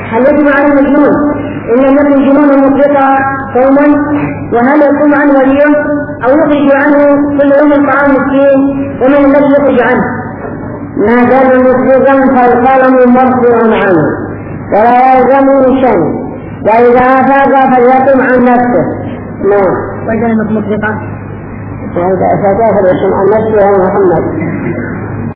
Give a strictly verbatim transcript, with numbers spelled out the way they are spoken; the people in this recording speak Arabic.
هل يجب على المجنون إن لم يكن جنونا مطلقا صوما؟ وهل يصوم عنه وليه أو يخرج عنه كل يوم طعام مسكين؟ ومن الذي يخرج عنه؟ ما دام مسلما فالقلم مرفوع عنه ولا يلزمه شيء، وإذا أفاق فليقم عن نفسه. نعم. وإذا لم يكن مطلقا؟ وإذا أفاق فليقم عن نفسه يا محمد.